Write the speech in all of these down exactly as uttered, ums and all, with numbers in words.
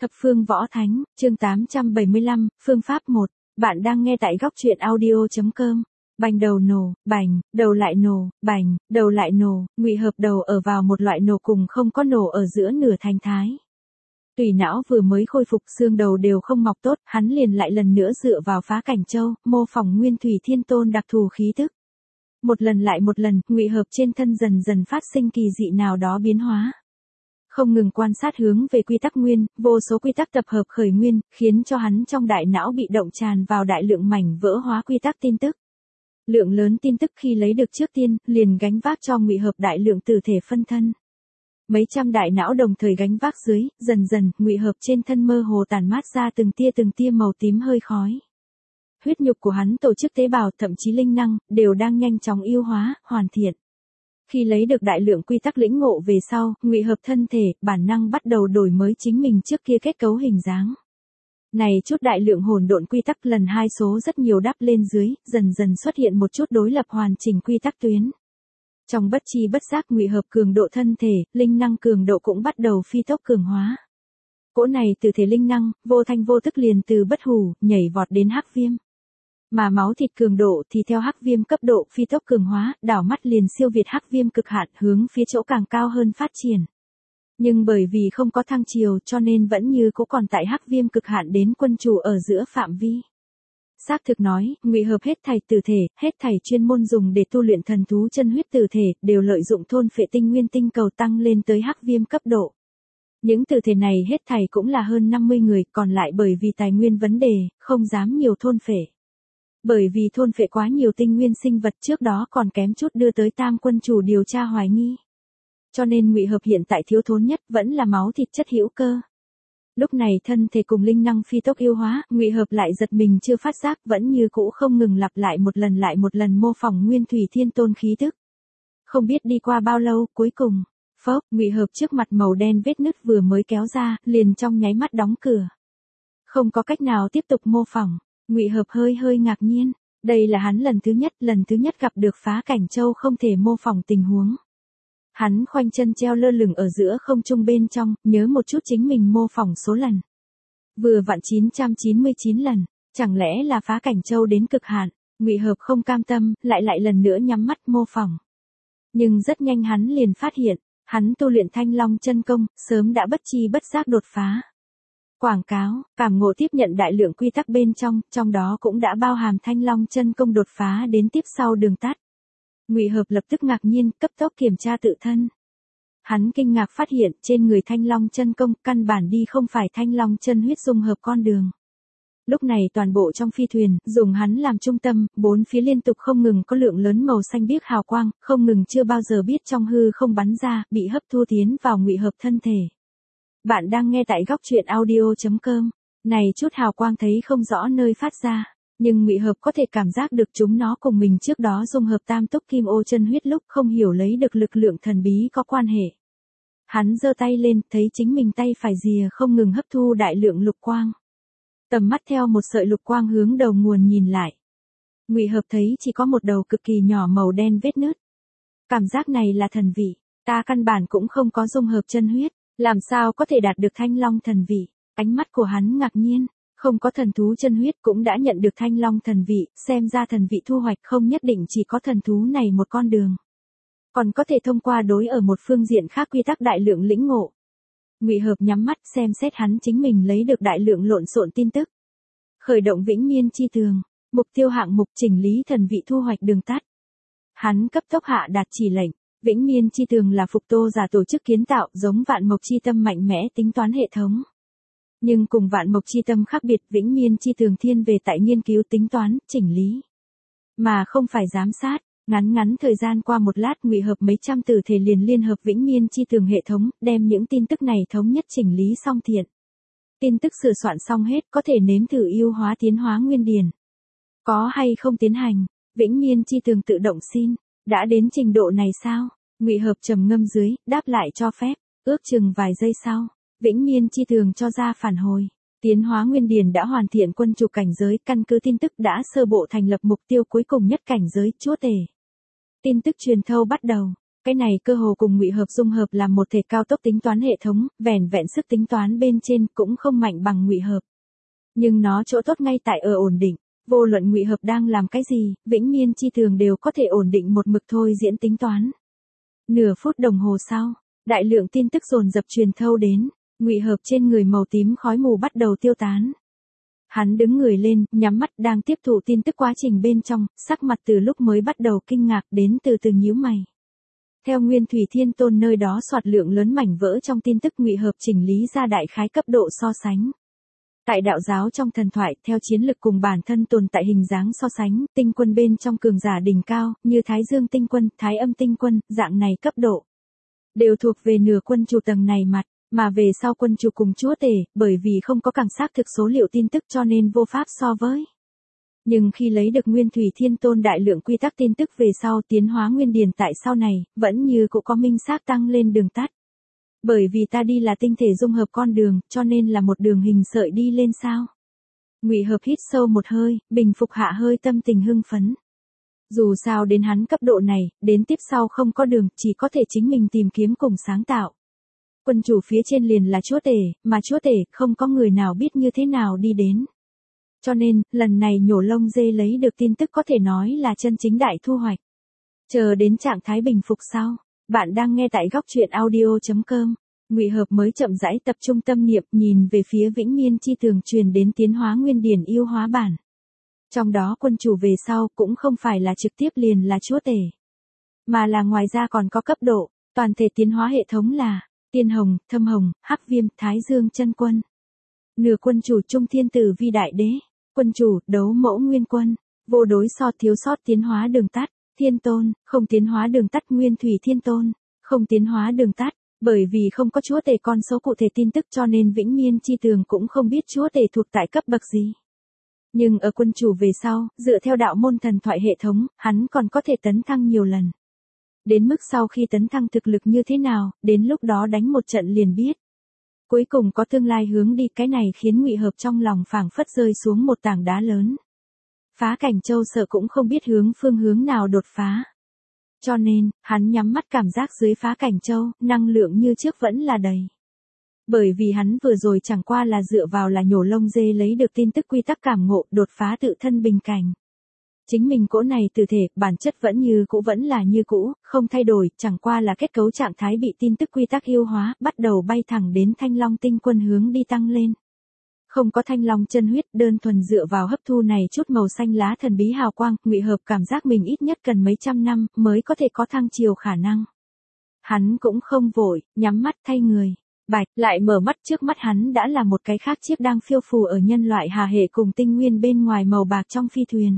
Thập phương võ thánh, chương tám trăm bảy mươi lăm, phương pháp một. Bạn đang nghe tại góc truyện audio chấm com. Bành đầu nổ, bành, đầu lại nổ, bành, đầu lại nổ, ngụy hợp đầu ở vào một loại nổ cùng không có nổ ở giữa nửa thành thái. Tùy não vừa mới khôi phục, xương đầu đều không mọc tốt, hắn liền lại lần nữa dựa vào phá cảnh châu, mô phỏng nguyên thủy thiên tôn đặc thù khí tức. Một lần lại một lần, ngụy hợp trên thân dần dần phát sinh kỳ dị nào đó biến hóa. Không ngừng quan sát hướng về quy tắc nguyên, vô số quy tắc tập hợp khởi nguyên, khiến cho hắn trong đại não bị động tràn vào đại lượng mảnh vỡ hóa quy tắc tin tức. Lượng lớn tin tức khi lấy được trước tiên, liền gánh vác cho ngụy hợp đại lượng tử thể phân thân. Mấy trăm đại não đồng thời gánh vác dưới, dần dần, ngụy hợp trên thân mơ hồ tàn mát ra từng tia từng tia màu tím hơi khói. Huyết nhục của hắn tổ chức tế bào, thậm chí linh năng, đều đang nhanh chóng yêu hóa, hoàn thiện. Khi lấy được đại lượng quy tắc lĩnh ngộ về sau, ngụy hợp thân thể, bản năng bắt đầu đổi mới chính mình trước kia kết cấu hình dáng. Này chút đại lượng hỗn độn quy tắc lần hai số rất nhiều đắp lên dưới, dần dần xuất hiện một chút đối lập hoàn chỉnh quy tắc tuyến. Trong bất chi bất giác ngụy hợp cường độ thân thể, linh năng cường độ cũng bắt đầu phi tốc cường hóa. Cỗ này từ thể linh năng, vô thanh vô tức liền từ bất hủ, nhảy vọt đến hắc viêm. Mà máu thịt cường độ thì theo hắc viêm cấp độ phi tốc cường hóa, đảo mắt liền siêu việt hắc viêm cực hạn hướng phía chỗ càng cao hơn phát triển. Nhưng bởi vì không có thăng chiều cho nên vẫn như cũ còn tại hắc viêm cực hạn đến quân chủ ở giữa phạm vi. Xác thực nói, ngụy hợp hết thảy tử thể, hết thảy chuyên môn dùng để tu luyện thần thú chân huyết tử thể, đều lợi dụng thôn phệ tinh nguyên tinh cầu tăng lên tới hắc viêm cấp độ. Những tử thể này hết thảy cũng là hơn năm mươi người, còn lại bởi vì tài nguyên vấn đề, không dám nhiều thôn phệ. Bởi vì thôn phệ quá nhiều tinh nguyên sinh vật trước đó còn kém chút đưa tới tam quân chủ điều tra hoài nghi. Cho nên ngụy hợp hiện tại thiếu thốn nhất vẫn là máu thịt chất hữu cơ. Lúc này thân thể cùng linh năng phi tốc yêu hóa, ngụy hợp lại giật mình chưa phát giác vẫn như cũ không ngừng lặp lại một lần lại một lần mô phỏng nguyên thủy thiên tôn khí tức. Không biết đi qua bao lâu, cuối cùng, phốc, ngụy hợp trước mặt màu đen vết nứt vừa mới kéo ra, liền trong nháy mắt đóng cửa. Không có cách nào tiếp tục mô phỏng. Ngụy hợp hơi hơi ngạc nhiên, đây là hắn lần thứ nhất, lần thứ nhất gặp được phá cảnh châu không thể mô phỏng tình huống. Hắn khoanh chân treo lơ lửng ở giữa không trung bên trong, nhớ một chút chính mình mô phỏng số lần. Vừa vặn chín trăm chín mươi chín lần, chẳng lẽ là phá cảnh châu đến cực hạn, ngụy hợp không cam tâm, lại lại lần nữa nhắm mắt mô phỏng. Nhưng rất nhanh hắn liền phát hiện, hắn tu luyện thanh long chân công, sớm đã bất chi bất giác đột phá. Quảng cáo, cảm ngộ tiếp nhận đại lượng quy tắc bên trong, trong đó cũng đã bao hàm thanh long chân công đột phá đến tiếp sau đường tắt. Ngụy hợp lập tức ngạc nhiên, cấp tốc kiểm tra tự thân. Hắn kinh ngạc phát hiện trên người thanh long chân công căn bản đi không phải thanh long chân huyết dung hợp con đường. Lúc này toàn bộ trong phi thuyền, dùng hắn làm trung tâm, bốn phía liên tục không ngừng có lượng lớn màu xanh biếc hào quang, không ngừng chưa bao giờ biết trong hư không bắn ra, bị hấp thu tiến vào ngụy hợp thân thể. Bạn đang nghe tại góc truyện audio chấm com. Này chút hào quang thấy không rõ nơi phát ra, nhưng ngụy hợp có thể cảm giác được chúng nó cùng mình trước đó dung hợp tam túc kim ô chân huyết lúc không hiểu lấy được lực lượng thần bí có quan hệ. Hắn giơ tay lên, thấy chính mình tay phải rìa không ngừng hấp thu đại lượng lục quang. Tầm mắt theo một sợi lục quang hướng đầu nguồn nhìn lại. Ngụy hợp thấy chỉ có một đầu cực kỳ nhỏ màu đen vết nứt. Cảm giác này là thần vị, ta căn bản cũng không có dung hợp chân huyết. Làm sao có thể đạt được thanh long thần vị? Ánh mắt của hắn ngạc nhiên, không có thần thú chân huyết cũng đã nhận được thanh long thần vị, xem ra thần vị thu hoạch không nhất định chỉ có thần thú này một con đường. Còn có thể thông qua đối ở một phương diện khác quy tắc đại lượng lĩnh ngộ. Ngụy hợp nhắm mắt xem xét hắn chính mình lấy được đại lượng lộn xộn tin tức. Khởi động vĩnh miên chi tường, mục tiêu hạng mục chỉnh lý thần vị thu hoạch đường tắt. Hắn cấp tốc hạ đạt chỉ lệnh. Vĩnh miên chi tường là phục tô giả tổ chức kiến tạo giống vạn mộc chi tâm mạnh mẽ tính toán hệ thống. Nhưng cùng vạn mộc chi tâm khác biệt, vĩnh miên chi tường thiên về tại nghiên cứu tính toán, chỉnh lý. Mà không phải giám sát, ngắn ngắn thời gian qua một lát ngụy hợp mấy trăm tử thể liền liên hợp vĩnh miên chi tường hệ thống, đem những tin tức này thống nhất chỉnh lý xong thiện. Tin tức sửa soạn xong hết có thể nếm thử yêu hóa tiến hóa nguyên điển. Có hay không tiến hành, vĩnh miên chi tường tự động xin. Đã đến trình độ này sao? Ngụy hợp trầm ngâm dưới, đáp lại cho phép, ước chừng vài giây sau, vĩnh miên chi tường cho ra phản hồi. Tiến hóa nguyên điển đã hoàn thiện quân chủ cảnh giới, căn cứ tin tức đã sơ bộ thành lập mục tiêu cuối cùng nhất cảnh giới chúa tể. Tin tức truyền thâu bắt đầu. Cái này cơ hồ cùng ngụy hợp dung hợp làm một thể cao tốc tính toán hệ thống, vẻn vẹn sức tính toán bên trên cũng không mạnh bằng ngụy hợp. Nhưng nó chỗ tốt ngay tại ở ổn định, vô luận ngụy hợp đang làm cái gì, Vĩnh Miên chi thường đều có thể ổn định một mực thôi diễn tính toán. Nửa phút đồng hồ sau, đại lượng tin tức dồn dập truyền thâu đến, ngụy hợp trên người màu tím khói mù bắt đầu tiêu tán. Hắn đứng người lên, nhắm mắt đang tiếp thụ tin tức quá trình bên trong, sắc mặt từ lúc mới bắt đầu kinh ngạc đến từ từ nhíu mày. Theo Nguyên Thủy Thiên Tôn nơi đó soạt lượng lớn mảnh vỡ trong tin tức ngụy hợp chỉnh lý ra đại khái cấp độ so sánh. Tại đạo giáo trong thần thoại, theo chiến lực cùng bản thân tồn tại hình dáng so sánh, tinh quân bên trong cường giả đỉnh cao, như Thái Dương tinh quân, Thái Âm tinh quân, dạng này cấp độ, đều thuộc về nửa quân chủ tầng này mặt, mà về sau quân chủ cùng chúa tể, bởi vì không có càng xác thực số liệu tin tức cho nên vô pháp so với. Nhưng khi lấy được Nguyên Thủy Thiên Tôn đại lượng quy tắc tin tức về sau tiến hóa nguyên điển tại sau này, vẫn như cũng có minh xác tăng lên đường tắt. Bởi vì ta đi là tinh thể dung hợp con đường, cho nên là một đường hình sợi đi lên sao. Ngụy hợp hít sâu một hơi, bình phục hạ hơi tâm tình hưng phấn. Dù sao đến hắn cấp độ này, đến tiếp sau không có đường, chỉ có thể chính mình tìm kiếm cùng sáng tạo. Quân chủ phía trên liền là chúa tể, mà chúa tể không có người nào biết như thế nào đi đến. Cho nên, lần này nhổ lông dê lấy được tin tức có thể nói là chân chính đại thu hoạch. Chờ đến trạng thái bình phục sau, bạn đang nghe tại góc truyện audio chấm com. Ngụy hợp mới chậm rãi tập trung tâm niệm nhìn về phía Vĩnh Miên chi thường truyền đến tiến hóa nguyên điển yêu hóa bản. Trong đó quân chủ về sau cũng không phải là trực tiếp liền là chúa tể, mà là ngoài ra còn có cấp độ, toàn thể tiến hóa hệ thống là Tiên Hồng, Thâm Hồng, Hắc Viêm, Thái Dương chân quân. Nửa quân chủ Trung Thiên Tử Vi Đại Đế, quân chủ Đấu Mẫu Nguyên Quân, vô đối so thiếu sót tiến hóa đường tắt, Thiên Tôn, không tiến hóa đường tắt Nguyên Thủy Thiên Tôn, không tiến hóa đường tắt, bởi vì không có chúa tể con số cụ thể tin tức cho nên Vĩnh Miên chi tường cũng không biết chúa tể thuộc tại cấp bậc gì. Nhưng ở quân chủ về sau, dựa theo đạo môn thần thoại hệ thống, hắn còn có thể tấn thăng nhiều lần. Đến mức sau khi tấn thăng thực lực như thế nào, đến lúc đó đánh một trận liền biết. Cuối cùng có tương lai hướng đi, cái này khiến Ngụy hợp trong lòng phảng phất rơi xuống một tảng đá lớn. Phá Cảnh Châu sợ cũng không biết hướng phương hướng nào đột phá. Cho nên, hắn nhắm mắt cảm giác dưới Phá Cảnh Châu, năng lượng như trước vẫn là đầy. Bởi vì hắn vừa rồi chẳng qua là dựa vào là nhổ lông dê lấy được tin tức quy tắc cảm ngộ, đột phá tự thân bình cảnh. Chính mình cỗ này từ thể, bản chất vẫn như cũ vẫn là như cũ, không thay đổi, chẳng qua là kết cấu trạng thái bị tin tức quy tắc yêu hóa, bắt đầu bay thẳng đến Thanh Long tinh quân hướng đi tăng lên. Không có Thanh Long chân huyết, đơn thuần dựa vào hấp thu này chút màu xanh lá thần bí hào quang, Ngụy hợp cảm giác mình ít nhất cần mấy trăm năm mới có thể có thăng chiều khả năng. Hắn cũng không vội, nhắm mắt thay người. Bạch, lại mở mắt, trước mắt hắn đã là một cái khác chiếc đang phiêu phù ở nhân loại hà hệ cùng tinh nguyên bên ngoài màu bạc trong phi thuyền.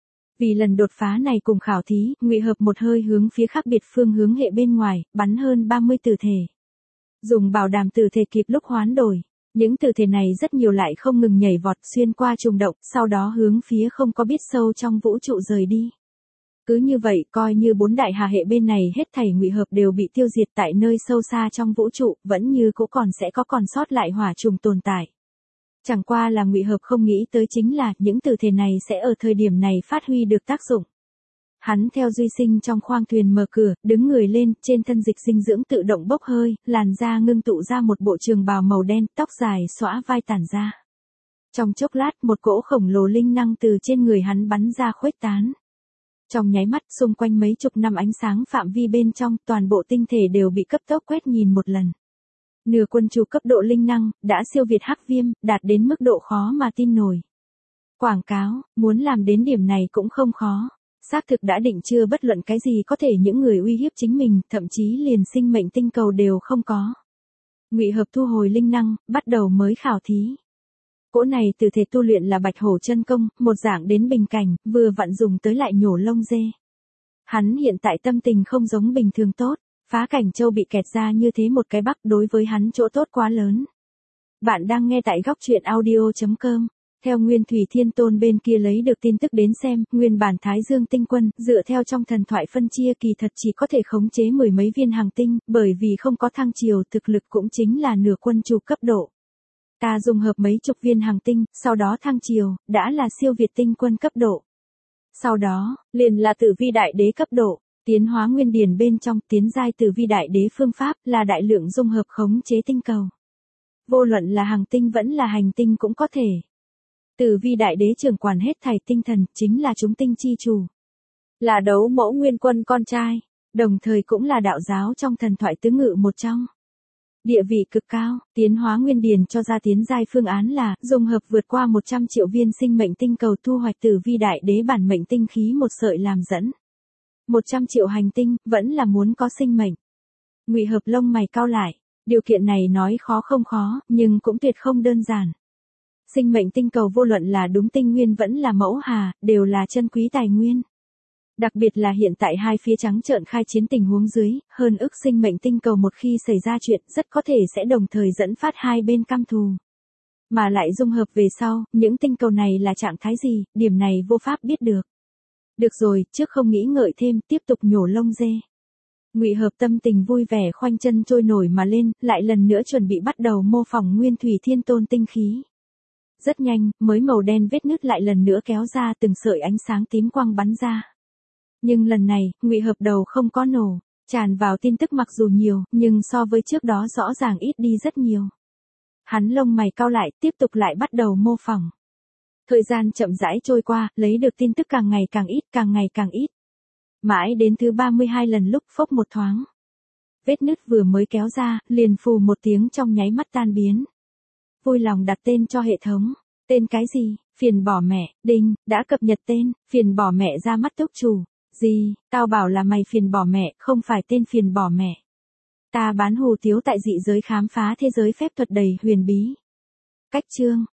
Vì lần đột phá này cùng khảo thí, Ngụy hợp một hơi hướng phía khác biệt phương hướng hệ bên ngoài, bắn hơn ba mươi tử thể. Dùng bảo đảm tử thể kịp lúc hoán đổi. Những tử thể này rất nhiều lại không ngừng nhảy vọt xuyên qua trùng động, sau đó hướng phía không có biết sâu trong vũ trụ rời đi. Cứ như vậy, coi như bốn đại hà hệ bên này hết thảy Ngụy hợp đều bị tiêu diệt tại nơi sâu xa trong vũ trụ, vẫn như cũng còn sẽ có còn sót lại hỏa trùng tồn tại. Chẳng qua là Ngụy hợp không nghĩ tới chính là những tử thể này sẽ ở thời điểm này phát huy được tác dụng. Hắn theo duy sinh trong khoang thuyền mở cửa, đứng người lên, trên thân dịch dinh dưỡng tự động bốc hơi, làn da ngưng tụ ra một bộ trường bào màu đen, tóc dài xõa vai tản ra. Trong chốc lát, một cỗ khổng lồ linh năng từ trên người hắn bắn ra khuếch tán. Trong nháy mắt, xung quanh mấy chục năm ánh sáng phạm vi bên trong, toàn bộ tinh thể đều bị cấp tốc quét nhìn một lần. Nửa quân chủ cấp độ linh năng, đã siêu việt Hắc Viêm, đạt đến mức độ khó mà tin nổi. Quảng cáo, muốn làm đến điểm này cũng không khó. Xác thực đã định chưa bất luận cái gì có thể những người uy hiếp chính mình, thậm chí liền sinh mệnh tinh cầu đều không có. Ngụy hợp thu hồi linh năng, bắt đầu mới khảo thí. Cỗ này từ thể tu luyện là Bạch Hổ chân công, một dạng đến bình cảnh, vừa vặn dùng tới lại nhổ lông dê. Hắn hiện tại tâm tình không giống bình thường tốt, Phá Cảnh Châu bị kẹt ra như thế một cái bắc đối với hắn chỗ tốt quá lớn. Bạn đang nghe tại góc truyện audio chấm com. Theo Nguyên Thủy Thiên Tôn bên kia lấy được tin tức đến xem, nguyên bản Thái Dương tinh quân, dựa theo trong thần thoại phân chia kỳ thật chỉ có thể khống chế mười mấy viên hành tinh, bởi vì không có thăng chiều thực lực cũng chính là nửa quân chủ cấp độ. Ta dùng hợp mấy chục viên hành tinh, sau đó thăng chiều, đã là siêu việt tinh quân cấp độ. Sau đó, liền là Tử Vi Đại Đế cấp độ, Tiến hóa nguyên điển bên trong tiến giai tử vi đại đế phương pháp là đại lượng dung hợp khống chế tinh cầu. Vô luận là hành tinh vẫn là hành tinh cũng có thể. Tử vi đại đế trưởng quản hết thảy tinh thần, chính là chúng tinh chi chủ. Là đấu mẫu nguyên quân con trai, đồng thời cũng là đạo giáo trong thần thoại tứ ngự một trong. Địa vị cực cao, tiến hóa nguyên điển cho ra tiến giai phương án là dung hợp vượt qua một trăm triệu viên sinh mệnh tinh cầu thu hoạch tử vi đại đế bản mệnh tinh khí một sợi làm dẫn. một trăm triệu hành tinh, vẫn là muốn có sinh mệnh. Ngụy Hợp lông mày cau lại, điều kiện này nói khó không khó, nhưng cũng tuyệt không đơn giản. Sinh mệnh tinh cầu vô luận là đúng tinh nguyên vẫn là mẫu hà, đều là chân quý tài nguyên. Đặc biệt là hiện tại hai phía trắng trợn khai chiến tình huống dưới, hơn ức sinh mệnh tinh cầu một khi xảy ra chuyện rất có thể sẽ đồng thời dẫn phát hai bên căm thù. Mà lại dung hợp về sau, những tinh cầu này là trạng thái gì, điểm này vô pháp biết được. Được rồi, trước không nghĩ ngợi thêm, tiếp tục nhổ lông dê. Ngụy Hợp tâm tình vui vẻ khoanh chân trôi nổi mà lên, lại lần nữa chuẩn bị bắt đầu mô phỏng nguyên thủy thiên tôn tinh khí. Rất nhanh, mới màu đen vết nứt lại lần nữa kéo ra từng sợi ánh sáng tím quang bắn ra. Nhưng lần này, Ngụy Hợp đầu không có nổ, tràn vào tin tức mặc dù nhiều, nhưng so với trước đó rõ ràng ít đi rất nhiều. Hắn lông mày cau lại, tiếp tục lại bắt đầu mô phỏng. Thời gian chậm rãi trôi qua, lấy được tin tức càng ngày càng ít, càng ngày càng ít. Mãi đến thứ ba mươi hai lần lúc phốc một thoáng. Vết nứt vừa mới kéo ra, liền phù một tiếng trong nháy mắt tan biến. Vui lòng đặt tên cho hệ thống. Tên cái gì? Phiền bỏ mẹ, đinh, đã cập nhật tên, phiền bỏ mẹ ra mắt túc chủ. Gì, tao bảo là mày phiền bỏ mẹ, không phải tên phiền bỏ mẹ. Ta bán hù tiếu tại dị giới khám phá thế giới phép thuật đầy huyền bí. Cách chương.